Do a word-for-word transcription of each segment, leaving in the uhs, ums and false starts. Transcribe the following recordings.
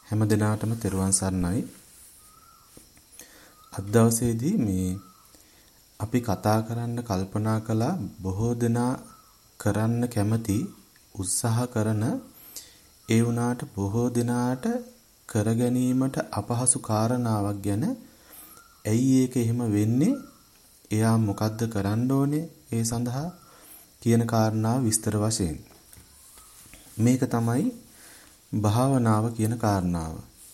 හැම දිනාටම තෙරුවන් සරණයි. අද දවසේදී මේ අපි කතා කරන්න කල්පනා කළා බොහෝ දෙනා කරන්න කැමති උත්සාහ කරන ඒ වුණාට බොහෝ දෙනාට කර ගැනීමට අපහසු කාරණාවක් ගැන ඇයි ඒක එහෙම වෙන්නේ? එයා මොකද්ද කරන්න ඕනේ ඒ සඳහා කියන කාරණාව විස්තර වශයෙන්. මේක තමයි භාවනාව කියන කාරණාව.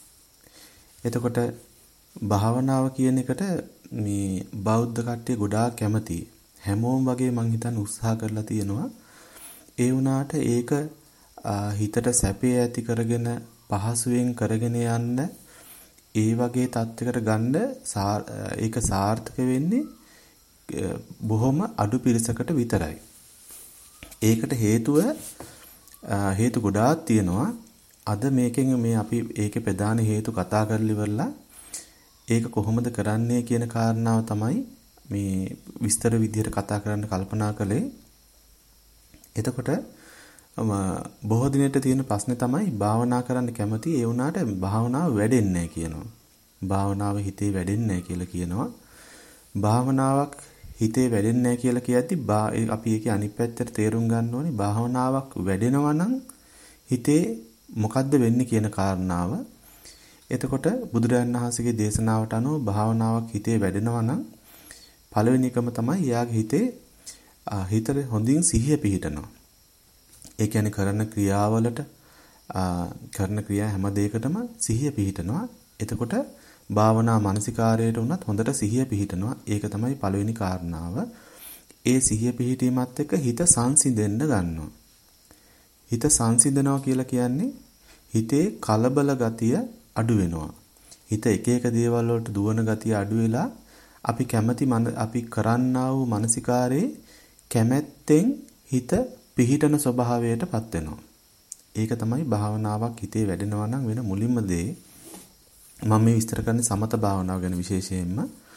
එතකොට භාවනාව කියන එකට මේ බෞද්ධ කට්ටිය ගොඩාක් කැමති. හැමෝම වගේ මං හිතන්නේ උත්සාහ කරලා තියෙනවා. ඒ වුණාට ඒක හිතට සැපේ ඇති කරගෙන පහසුවෙන් කරගෙන යන්න ඒ වගේ තත්යකට ගන්න ඒක සාර්ථක වෙන්නේ බොහොම අඩු පිරිසකට විතරයි. ඒකට හේතුව හේතු ගොඩාක් තියෙනවා. අද මේකෙන් මේ අපි ඒකේ ප්‍රධාන හේතු කතා කරලා ඉවරලා ඒක කොහොමද කරන්නේ කියන කාරණාව තමයි මේ විස්තර විදිහට කතා කරන්න කල්පනා කළේ. එතකොට බොහෝ දිනට තියෙන ප්‍රශ්නේ තමයි භාවනා කරන්න කැමති ඒ වුණාට භාවනාව වැඩෙන්නේ නැහැ කියනවා. භාවනාව හිතේ වැඩෙන්නේ නැහැ කියලා කියනවා. භාවනාවක් හිතේ වැඩෙන්නේ නැහැ කියලා කියද්දි අපි ඒකේ අනිත් පැත්තට තේරුම් ගන්න ඕනේ භාවනාවක් වැඩෙනවා නම් හිතේ මොකද්ද වෙන්නේ කියන කාරණාව. එතකොට බුදුරජාණන් වහන්සේගේ දේශනාවට අනුව භාවනාවක් හිතේ වැඩෙනවා නම් පළවෙනි එකම තමයි යාගේ හිතේ හිතේ හොඳින් සිහිය පිහිටනවා. ඒ කියන්නේ කරන ක්‍රියාවලට කරන ක්‍රියා හැම දෙයකටම සිහිය පිහිටනවා. එතකොට භාවනා මානසිකාරයට උනත් හොඳට සිහිය පිහිටනවා. ඒක තමයි පළවෙනි කාරණාව. ඒ සිහිය පිහිටීමත් එක්ක හිත සංසිඳෙන්න ගන්නවා. හිත සංසිඳනවා කියලා කියන්නේ හිතේ කලබල ගතිය අඩු වෙනවා. හිත එක එක දේවල් වලට දුවන ගතිය අඩු වෙලා අපි කැමැති අපි කරන්නා වූ මානසිකාරේ කැමැත්තෙන් හිත පිහිටන ස්වභාවයටපත් වෙනවා. ඒක තමයි භාවනාවක් හිතේ වැඩෙනවා නම් වෙන මුලින්ම දේ. මම මේ විස්තර කරන්නේ සමත භාවනාව ගැන විශේෂයෙන්ම.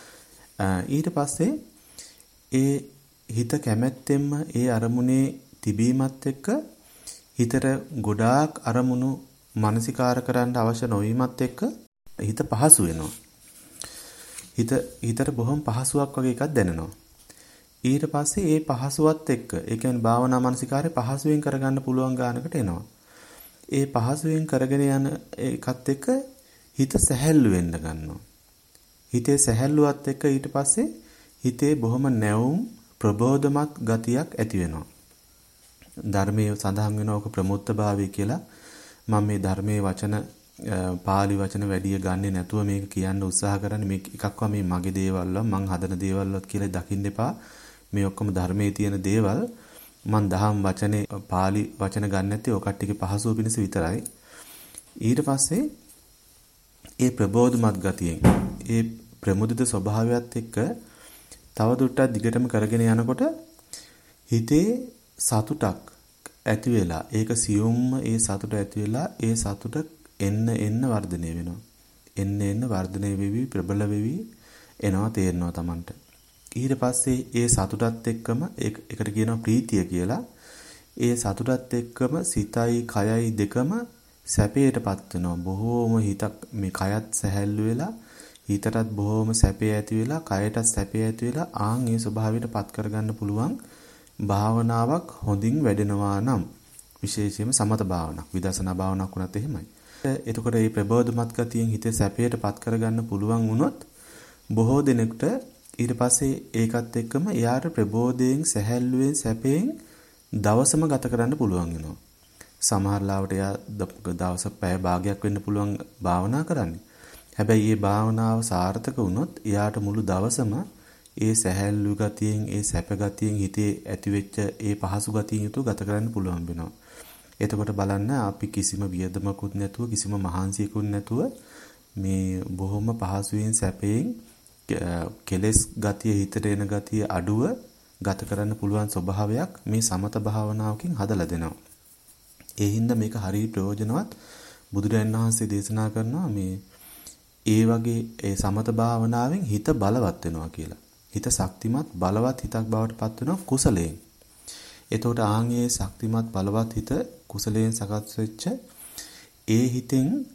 ඊට පස්සේ ඒ හිත කැමැත්තෙන්ම ඒ අරමුණේ තිබීමත් එක්ක හිතට ගොඩාක් අරමුණු මානසිකාර කරන්න අවශ්‍ය නොවීමත් එක්ක හිත පහසු වෙනවා. හිත හිතට බොහොම පහසුවක් වගේ එකක් දැනෙනවා. ඊට පස්සේ ඒ පහසුවත් එක්ක ඒ කියන්නේ භාවනා මානසිකාරය පහසුවෙන් කරගන්න පුළුවන් ගානකට එනවා. ඒ පහසුවෙන් කරගෙන යන එකත් එක්ක හිත සැහැල්ලු වෙන්න ගන්නවා. හිතේ සැහැල්ලුවත් එක්ක ඊට පස්සේ හිතේ බොහොම නැවුම් ප්‍රබෝධමත් ගතියක් ඇති වෙනවා. ධර්මයේ සඳහන් වෙන ඕක ප්‍රමුක්තභාවය කියලා. මම මේ ධර්මයේ වචන පාලි වචන වැඩි ගන්නෙ නැතුව මේක කියන්න උත්සාහ කරන්නේ. මේ එකක්වත් මේ මගේ දේවල් මං හදන දේවල් කියලා දකින්න එපා. මේ ඔක්කොම ධර්මයේ තියෙන දේවල්. මං දහම් වචනේ පාලි වචන ගන්න නැත්තේ ඔය කට්ටියගේ පහසුව පිණිස විතරයි. ඊට පස්සේ ඒ ප්‍රබෝධමත් ගතියෙන් ඒ ප්‍රමුදිත ස්වභාවයත් එක්ක තව දුරටත් දිගටම කරගෙන යනකොට හිතේ සතුටක් ඇති වෙලා ඒක සියුම්ම ඒ සතුට ඇති වෙලා ඒ සතුට එන්න එන්න වර්ධනය වෙනවා. එන්න එන්න වර්ධනය වෙවි ප්‍රබල වෙවි එනවා තේරෙනවා Tamanට. ඊට පස්සේ ඒ සතුටත් එක්කම ඒකට කියනවා ප්‍රීතිය කියලා. ඒ සතුටත් එක්කම සිතයි කයයි දෙකම සැපයටපත් වෙනවා. බොහෝම හිතක් මේ කයත් සැහැල්ලු වෙලා හිතටත් බොහෝම සැපය ඇති වෙලා කයටත් සැපය ඇති වෙලා ආන් ඒ ස්වභාවයටපත් කරගන්න පුළුවන් භාවනාවක් හොඳින් වැඩෙනවා නම් විශේෂයෙන්ම සමත භාවනාවක් විදර්ශනා භාවනාවක් වුණත් එහෙමයි. එතකොට මේ ප්‍රබෝධමත් ගතියෙන් හිතේ සැපයටපත් කරගන්න පුළුවන් වුණොත් බොහෝ දිනෙකට ඊට පස්සේ ඒකත් එක්කම එයාට ප්‍රබෝධයෙන් සැහැල්ලුවෙන් සැපයෙන් දවසම ගත කරන්න පුළුවන් වෙනවා. සමහර ලාවට එයා දවසක පැය භාගයක් වෙන්න පුළුවන් භාවනා කරන්නේ. හැබැයි මේ භාවනාව සාර්ථක වුණොත් එයාට මුළු දවසම ඒ සැහැල්ලු ගතියෙන් ඒ සැප ගතියෙන් හිතේ ඇතිවෙච්ච ඒ පහසු ගතියෙන් යුතුව ගත කරන්න පුළුවන් වෙනවා. එතකොට බලන්න අපි කිසිම වියදමකුත් නැතුව කිසිම මහන්සියකුත් නැතුව මේ බොහොම පහසුවෙන් සැපයෙන් කෙලස් ගතිය හිතට එන ගතිය අඩුව ගත කරන්න පුළුවන් ස්වභාවයක් මේ සමත භාවනාවකින් හදලා දෙනවා. ඒ හින්දා මේක හරිය ප්‍රයෝජනවත්. බුදුරජාණන් වහන්සේ දේශනා කරනවා මේ ඒ වගේ ඒ සමත භාවනාවෙන් හිත බලවත් වෙනවා කියලා. හිත ශක්තිමත් බලවත් හිතක් බවට පත් වෙනවා කුසලයෙන්. එතකොට ආන්ගේ ශක්තිමත් බලවත් හිත කුසලයෙන් සකස් වෙච්ච ඒ හිතෙන්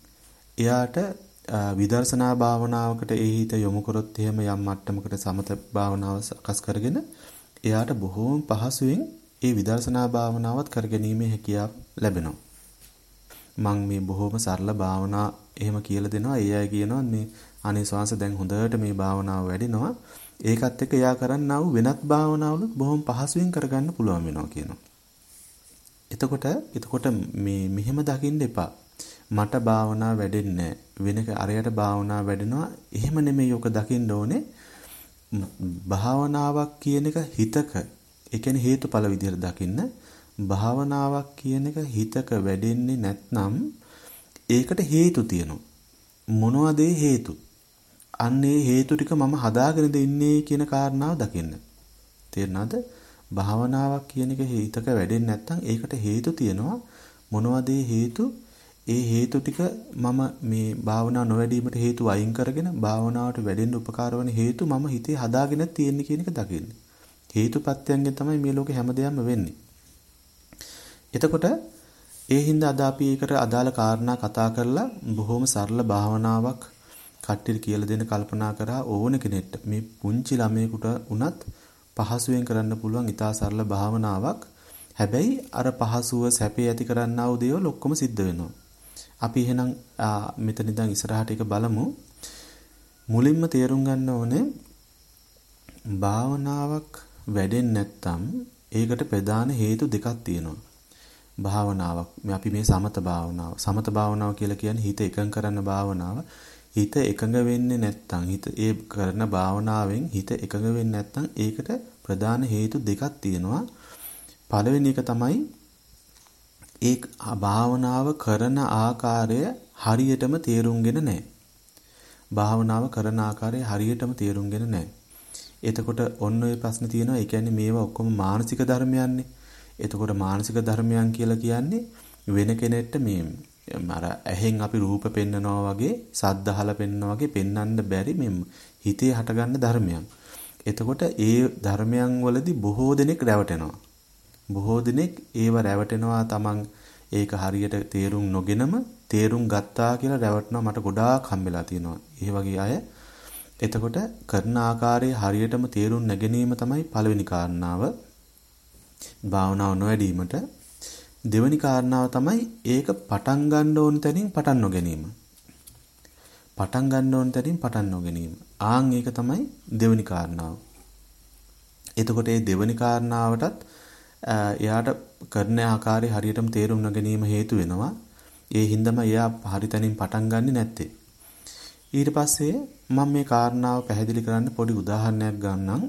එයාට විදර්ශනා භාවනාවකට ඒ හිත යොමු කරොත් එහෙම යම් මට්ටමකට සමත භාවනාව සකස් කරගෙන එයාට බොහෝම පහසුවෙන් ඒ විදර්ශනා භාවනාවත් කරගැනීමේ හැකියාව ලැබෙනවා. මම මේ බොහොම සරල භාවනා එහෙම කියලා දෙනවා. ඒ අය කියනවා මේ අනේ ස්වාංශ දැන් හොඳට මේ භාවනාව වැඩිනවා. ඒකත් එක්ක එයා කරන්නා වූ වෙනත් භාවනාවලුත් බොහොම පහසුවෙන් කරගන්න පුළුවන් වෙනවා කියනවා. එතකොට එතකොට මේ මෙහෙම දකින්න එපා. මට භාවනා වැඩෙන්නේ වෙනක අරයට භාවනා වැඩෙනවා. එහෙම නෙමෙයි ඔක දකින්න ඕනේ. භාවනාවක් කියන එක හිතක ඒ කියන්නේ හේතුඵල විදිහට දකින්න. භාවනාවක් කියන එක හිතක වැඩෙන්නේ නැත්නම් ඒකට හේතු තියෙනවා. මොනවද ඒ හේතු? අන්න ඒ හේතු ටික මම හදාගෙනද ඉන්නේ කියන කාරණාව දකින්න. තේරෙනවද? භාවනාවක් කියන එක හිතක වැඩෙන්නේ නැත්නම් ඒකට හේතු තියෙනවා. මොනවද ඒ හේතු? ඒ හේතු ටික මම මේ භාවනාව නොවැඩීමට හේතු අයින් කරගෙන භාවනාවට වැඩෙන්න උපකාර වන හේතු මම හිතේ හදාගෙන තියෙන්නේ කියන එක දකින්න. හේතුපත්‍යයෙන් තමයි මේ ලෝකේ හැමදේම වෙන්නේ. එතකොට ඒ හින්දා අද අපි ඒකට අදාළ කාරණා කතා කරලා බොහොම සරල භාවනාවක් කට්ටියට කියලා දෙන්න කල්පනා කරා ඕන කෙනෙක්ට මේ පුංචි ළමයෙකුට උනත් පහසුවෙන් කරන්න පුළුවන් ඉතා සරල භාවනාවක්. හැබැයි අර පහසුව සැපේ ඇති කරන්නා වූ දේවල් ඔක්කොම සිද්ධ වෙනවා. අපි එහෙනම් මෙතන ඉඳන් ඉස්සරහට එක බලමු. මුලින්ම තේරුම් ගන්න ඕනේ භාවනාවක් වැඩෙන්නේ නැත්නම් ඒකට ප්‍රධාන හේතු දෙකක් තියෙනවා. භාවනාවක් මේ අපි මේ සමත භාවනාව සමත භාවනාව කියලා කියන්නේ හිත එකඟ කරන භාවනාව. හිත එකඟ වෙන්නේ නැත්නම් හිත ඒ කරන භාවනාවෙන් හිත එකඟ වෙන්නේ නැත්නම් ඒකට ප්‍රධාන හේතු දෙකක් තියෙනවා. පළවෙනි එක තමයි ඒ භාවනාව කරන ආකාරය හරියටම තේරුම්ගෙන නැහැ. භාවනාව කරන ආකාරය හරියටම තේරුම්ගෙන නැහැ. එතකොට ඔන්න ඔය ප්‍රශ්න තියෙනවා. ඒ කියන්නේ මේවා ඔක්කොම මානසික ධර්මයන්නේ. එතකොට මානසික ධර්මයන් කියලා කියන්නේ වෙන කෙනෙක්ට මේ අර ඇහෙන් අපි රූප පෙන්නනවා වගේ සද්ද අහලා පෙන්නනවා වගේ පෙන්වන්න බැරි මේ හිතේ හටගන්න ධර්මයන්. එතකොට ඒ ධර්මයන් වලදී බොහෝ දෙනෙක් රැවටෙනවා. බොහෝ දෙනෙක් ඒව රැවටෙනවා තමන් ඒක හරියට තේරුම් නොගෙනම තේරුම් ගත්තා කියලා රැවටෙනවා. මට ගොඩාක් හම්බෙලා තියෙනවා. ඒ වගේ අය. එතකොට කරන ආකාරයේ හරියටම තේරුම් නැගීම තමයි පළවෙනි කාරණාව. භාවනාව නොවැඩීමට දෙවෙනි කාරණාව තමයි ඒක පටන් ගන්න ඕන තැනින් පටන් නොගැනීම. පටන් ගන්න ඕන තැනින් පටන් නොගැනීම. ආන් ඒක තමයි දෙවෙනි කාරණාව. එතකොට මේ දෙවෙනි කාරණාවටත් එයාට කරන ආකාරය හරියටම තේරුම් නොගැනීම හේතු වෙනවා. ඒ හින්දාම එයා හරි තැනින් පටන් ගන්නේ නැත්තේ. ඊට පස්සේ මම මේ කාරණාව පැහැදිලි කරන්න පොඩි උදාහරණයක් ගන්නම්.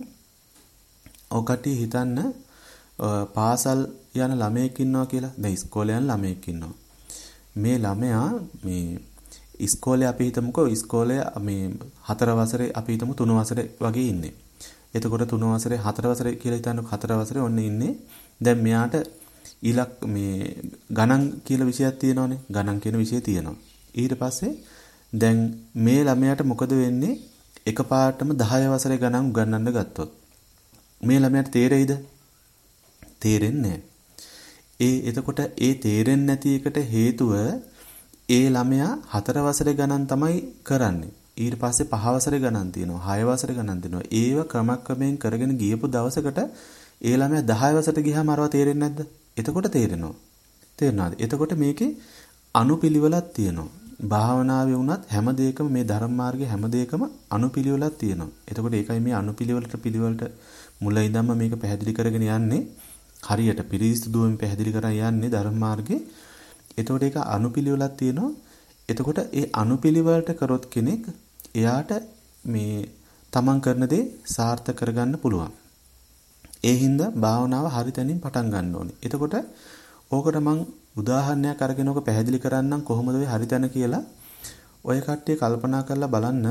ඔකට හිතන්න පාසල් යන ළමයෙක් ඉන්නවා කියලා. දැන් ඉස්කෝලේ යන ළමයෙක් ඉන්නවා. මේ ළමයා මේ ඉස්කෝලේ අපි හිතමුකෝ ඉස්කෝලේ මේ හතර වසරේ අපි හිතමු තුන වසරේ වගේ ඉන්නේ. එතකොට තුන වසරේ හතර වසරේ කියලා හිතන්නකො හතර වසරේ ඔන්න ඉන්නේ. දැන් මෙයාට ඊලක් මේ ගණන් කියලා විෂයක් තියෙනවනේ. ගණන් කියන විෂය තියෙනවා. ඊට පස්සේ දැන් මේ ළමයාට මොකද වෙන්නේ? එකපාරටම දහය වසරේ ගණන් උගන්වන්න ගත්තොත් මේ ළමයාට තේරෙයිද? තේරෙන්නේ ඒ එතකොට ඒ තේරෙන්නේ නැති එකට හේතුව ඒ ළමයා හතර වසරේ ගණන් තමයි කරන්නේ. ඊට පස්සේ පහ වසරේ ගණන් තියෙනවා. හය වසරේ ගණන් තියෙනවා. ඒව ක්‍රමක්‍රමයෙන් කරගෙන ගියපු දවසකට ඒ ළමයා දහය වසරට ගියාම අරව තේරෙන්නේ නැද්ද? එතකොට තේරෙනවා. තේරෙනවද? එතකොට මේකේ අනුපිළිවෙලක් තියෙනවා. භාවනාවේ වුණත් හැම දෙයකම මේ ධර්ම මාර්ගයේ හැම දෙයකම අනුපිළිවෙලක් තියෙනවා. එතකොට ඒකයි මේ අනුපිළිවෙලට පිළිවෙලට මුල ඉඳන්ම මේක පැහැදිලි කරගෙන යන්නේ. හරියට පිරිසිදුවෙන් පැහැදිලි කරන් යන්නේ ධර්ම මාර්ගේ. එතකොට ඒක අනුපිළිවෙලක් තියෙනවා. එතකොට ඒ අනුපිළිවෙලට කරොත් කෙනෙක් එයාට මේ තමන් කරන දේ සාර්ථක කරගන්න පුළුවන්. ඒ හින්දා භාවනාව හරි තැනින් පටන් ගන්න ඕනේ. එතකොට ඕකට මම උදාහරණයක් අරගෙන ඔක පැහැදිලි කරන්නම් කොහොමද ඔය හරි තැන කියලා. ඔය කට්ටිය කල්පනා කරලා බලන්න.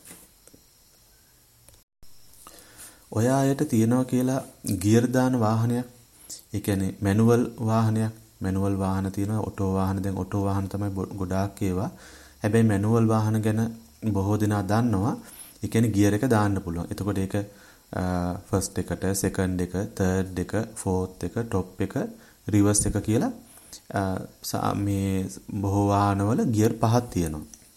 ඔය ආයත තියනවා කියලා ගියර් දාන වාහනයක්. ඒ කියන්නේ මැනුවල් වාහනයක්. මැනුවල් වාහන තියෙනවා, ඔටෝ වාහන. දැන් ඔටෝ වාහන තමයි ගොඩාක් ඒවා. හැබැයි මැනුවල් වාහන ගැන බොහෝ දෙනා දන්නවා. ඒ කියන්නේ ගියර් එක දාන්න පුළුවන්. එතකොට ඒක ෆස්ට් එකට, සෙකන්ඩ් එක, තර්ඩ් එක, ෆෝර්ත් එක, টොප් එක, රිවර්ස් එක කියලා මේ බොහෝ වාහනවල ගියර් පහක් තියෙනවා.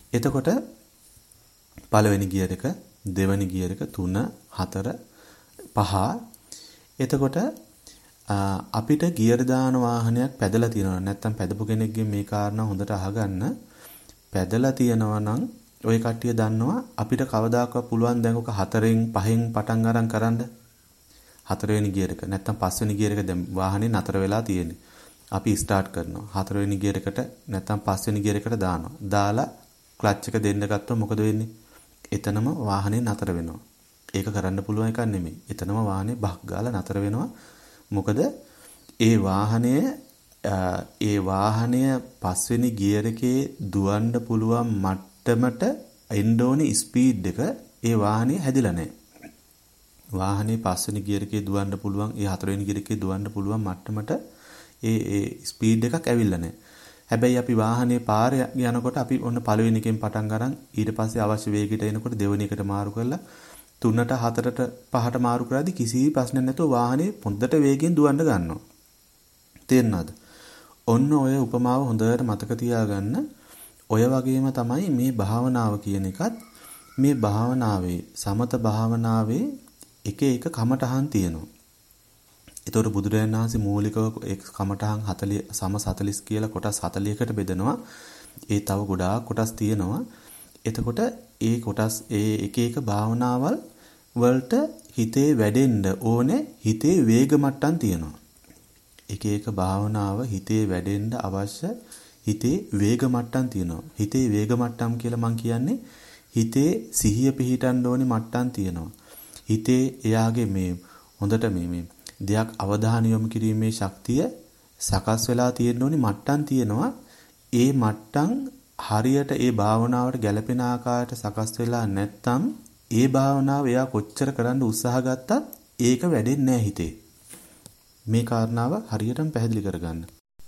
එතකොට පළවෙනි ගියර් එක, දෙවෙනි ගියර් එක, තුන, හතර, පහ. එතකොට අපිට ගියර් දාන වාහනයක් පැදලා තියෙනවා. නැත්තම් පැදපු කෙනෙක්ගෙන් මේ කාරණා හොඳට අහගන්න. පැදලා තියෙනවා නම් ඔය කට්ටිය දන්නවා අපිට කවදාකවත් පුළුවන් දැන් ඔක හතරෙන් පහෙන් පටන් අරන් කරන්න. හතරවෙනි ගියර් එක නැත්තම් පස්වෙනි ගියර් එක දැන් වාහනේ නතර වෙලා තියෙන්නේ. අපි ස්ටාර්ට් කරනවා. හතරවෙනි ගියර් එකට නැත්තම් පස්වෙනි ගියර් එකට දානවා. දාලා ක්ලච් එක දෙන්න ගත්තොත් මොකද වෙන්නේ? එතනම වාහනේ නතර වෙනවා. ඒක කරන්න පුළුවන් එකක් නෙමෙයි. එතනම වාහනේ බහක් ගාලා නතර වෙනවා. මොකද ඒ වාහනය ඒ වාහනය පස්වෙනි ගියර් එකේ දුවන්න පුළුවන් මට්ටමට එන්න ඕනේ ස්පීඩ් එක ඒ වාහනේ හැදිලා නැහැ. වාහනේ පස්වෙනි ගියර් එකේ දුවන්න පුළුවන් ඒ හතරවෙනි ගියර් එකේ දුවන්න පුළුවන් මට්ටමට ඒ ඒ ස්පීඩ් එකක් ඇවිල්ලා නැහැ. හැබැයි අපි වාහනේ පාරේ යනකොට අපි ඔන්න පළවෙනි එකෙන් පටන් ගන්න ඊට පස්සේ අවශ්‍ය වේගයට එනකොට දෙවෙනි එකට මාරු කරලා තුනට හතරට පහට මාරු කරාදී කිසි ප්‍රශ්නයක් නැතුව වාහනේ පොඩ්ඩට වේගෙන් දුවන්න ගන්නවා. තේරෙනවද? ඔන්න ඔය උපමාව හොඳට මතක තියාගන්න. ඔය වගේම තමයි මේ භාවනාව කියන එකත් මේ භාවනාවේ සමත භාවනාවේ එක එක කමටහන් තියෙනවා. ඒතකොට බුදුරජාණන් වහන්සේ මූලිකව එක් කමටහන් හතළිස් සම හතළිස් කියලා කොටස් හතළිසකට බෙදනවා. ඒ තව ගොඩාක් කොටස් තියෙනවා. එතකොට ඒ කොටස් ඒ එක එක භාවනාවල් වලට හිතේ වැඩෙන්න ඕනේ හිතේ වේග මට්ටම් තියෙනවා. එක එක භාවනාව හිතේ වැඩෙන්න අවශ්‍ය හිතේ වේග මට්ටම් තියෙනවා. හිතේ වේග මට්ටම් කියලා මම කියන්නේ හිතේ සිහිය පිහිටන්න ඕනේ මට්ටම් තියෙනවා. හිතේ එයාගේ මේ හොඳට මේ මේ දෙයක් අවධානය යොමු කිරීමේ ශක්තිය සකස් වෙලා තියෙන්න ඕනේ මට්ටම් තියෙනවා. ඒ මට්ටම් හරියට ඒ භාවනාවට ගැළපෙන ආකාරයට සකස් වෙලා නැත්නම් ඒ භාවනාව එයා කොච්චර කරන්න උත්සාහ ගත්තත් ඒක වැඩෙන්නේ නැහැ හිතේ. මේ කාරණාව හරියටම පැහැදිලි කරගන්න.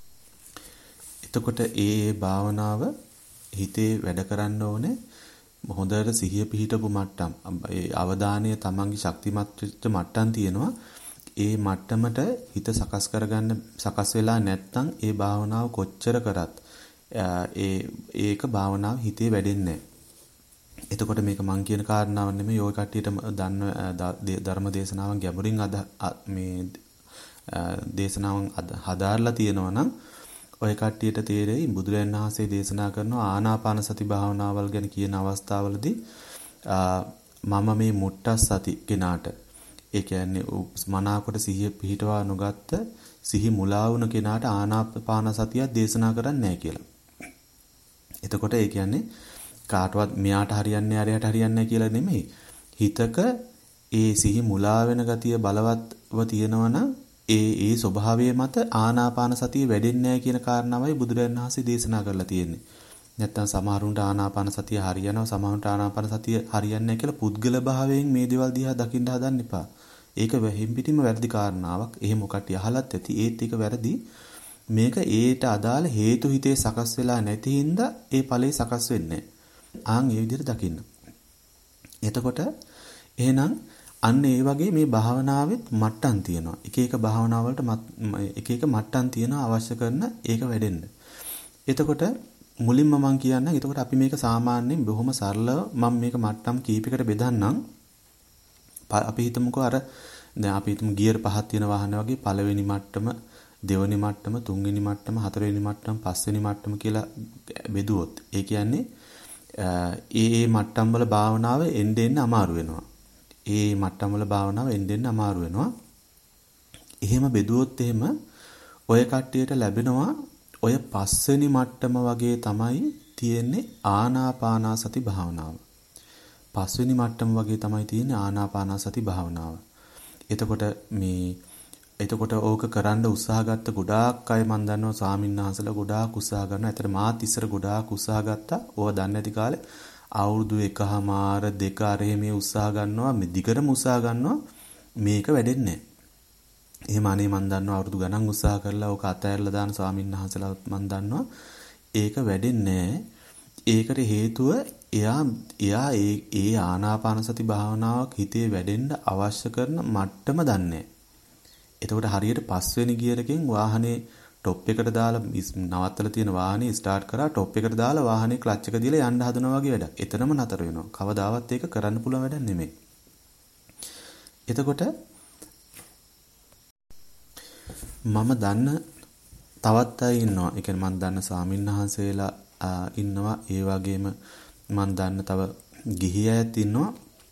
එතකොට ඒ භාවනාව හිතේ වැඩ කරන්න ඕනේ හොඳට සිහිය පිහිටපු මට්ටම්. ඒ අවධානය තමන්ගේ ශක්තිමත් වෙච්ච මට්ටම් තියෙනවා. ඒ මට්ටමට හිත සකස් කරගන්න සකස් වෙලා නැත්නම් ඒ භාවනාව කොච්චර කරත් ඒ ඒක භාවනාව හිතේ වැඩෙන්නේ නැහැ. එතකොට මේක මං කියන කාරණාවක් නෙමෙයි ඔය කට්ටියට දන්න ධර්ම දේශනාවන් ගැඹුරින් අද මේ දේශනාවන් හදාarලා තියෙනවා නම් ඔය කට්ටියට තේරෙයි බුදුරජාණන් වහන්සේ දේශනා කරන ආනාපාන සති භාවනාවල් ගැන කියන අවස්ථාවලදී මම මේ මුට්ටස් සති කෙනාට ඒ කියන්නේ මනාකොට සිහිය පිහිටවා නොගත්ත සිහි මුලා වුණ කෙනාට ආනාපාන සතිය දේශනා කරන්නේ නැහැ කියලා. එතකොට ඒ කියන්නේ කාටවත් මෙයාට හරියන්නේ අරයට හරියන්නේ කියලා නෙමෙයි. හිතක ඒ සිහි මුලා වෙන ගතිය බලවත්ව තියෙනවනම් ඒ ඒ ස්වභාවය මත ආනාපාන සතිය වැඩෙන්නේ නැහැ කියන කාරණාවයි බුදුරජාණන් වහන්සේ දේශනා කරලා තියෙන්නේ. නැත්තම් සමහරුන්ට ආනාපාන සතිය හරියනවා සමහරුන්ට ආනාපාන සතිය හරියන්නේ නැහැ කියලා පුද්ගල භාවයෙන් මේ දේවල් දිහා දකින්න හදන්න එපා. ඒක හිම්පිටිම වැරදි කාරණාවක්. එහෙම කට්ටිය අහලත් ඇති. ඒත් ඒක වැරදි. මේක ඒට අදාළ හේතු හිතේ සකස් වෙලා නැති හින්දා ඒ ඵලේ සකස් වෙන්නේ ආන් ඒ විදිහට දකින්න. එතකොට එහෙනම් අන්න ඒ වගේ මේ භාවනාවෙත් මට්ටම් තියෙනවා. එක එක භාවනා වලට එක එක මට්ටම් තියෙනවා අවශ්‍ය කරන ඒක වැඩෙන්න. එතකොට මුලින්ම මම කියන්නේ එතකොට අපි මේක සාමාන්‍යයෙන් බොහොම සරලව මම මේක මට්ටම් කීපයකට බෙදන්නම්. අපි හිතමුකෝ අර දැන් අපි හිතමු ගියර් පහක් තියෙන වාහන වගේ පළවෙනි මට්ටම දෙවෙනි මට්ටම තුන්වෙනි මට්ටම හතරවෙනි මට්ටම පස්වෙනි මට්ටම කියලා බෙදුවොත් ඒ කියන්නේ ඒ ඒ මට්ටම් වල භාවනාව එන්න එන්න අමාරු වෙනවා. ඒ මට්ටම් වල භාවනාව එන්න එන්න අමාරු වෙනවා. එහෙම බෙදුවොත් එහෙම ඔය කට්ටියට ලැබෙනවා ඔය පස්වෙනි මට්ටම වගේ තමයි තියෙන්නේ ආනාපානසති භාවනාව. පස්වෙනි මට්ටම වගේ තමයි තියෙන්නේ ආනාපානසති භාවනාව. එතකොට මේ එතකොට ඕක කරන්න උත්සාහ ගත්ත ගොඩාක් අය මන් දන්නවා ස්වාමීන් වහන්සේලා ගොඩාක් උත්සාහ කරනවා. ඒතර මාත් ඉස්සර ගොඩාක් උත්සාහ ගත්තා. ඕවා දන්නේ නැති කාලේ අවුරුදු එකමාර දෙක අරේ මේ උත්සාහ ගන්නවා. මේ දිගටම උත්සාහ ගන්නවා. මේක වැඩෙන්නේ නැහැ. එහෙම අනේ මන් දන්නවා අවුරුදු ගණන් උත්සාහ කරලා ඕක අතහැරලා දාන ස්වාමීන් වහන්සේලා මන් දන්නවා. ඒක වැඩෙන්නේ නැහැ. ඒකට හේතුව එයා එයා ඒ ඒ ආනාපානසති භාවනාවක් හිතේ වැඩෙන්න අවශ්‍ය කරන මට්ටම දන්නේ. එතකොට හරියට පස්වෙනි ගියරකින් වාහනේ ටොප් එකට දාලා නවත්තලා තියෙන වාහනේ ස්ටාර්ට් කරා ටොප් එකට දාලා වාහනේ ක්ලච් එක දීලා යන්න හදනවා වගේ වැඩක්. එතනම නතර වෙනවා. කවදාවත් ඒක කරන්න පුළුවන් වැඩක් නෙමෙයි. එතකොට මම දන්න තවත් අය ඉන්නවා. ඒ කියන්නේ මම දන්න ස්වාමින්වහන්සේලා ඉන්නවා. ඒ වගේම මම දන්න තව ගිහි අයත් ඉන්නවා.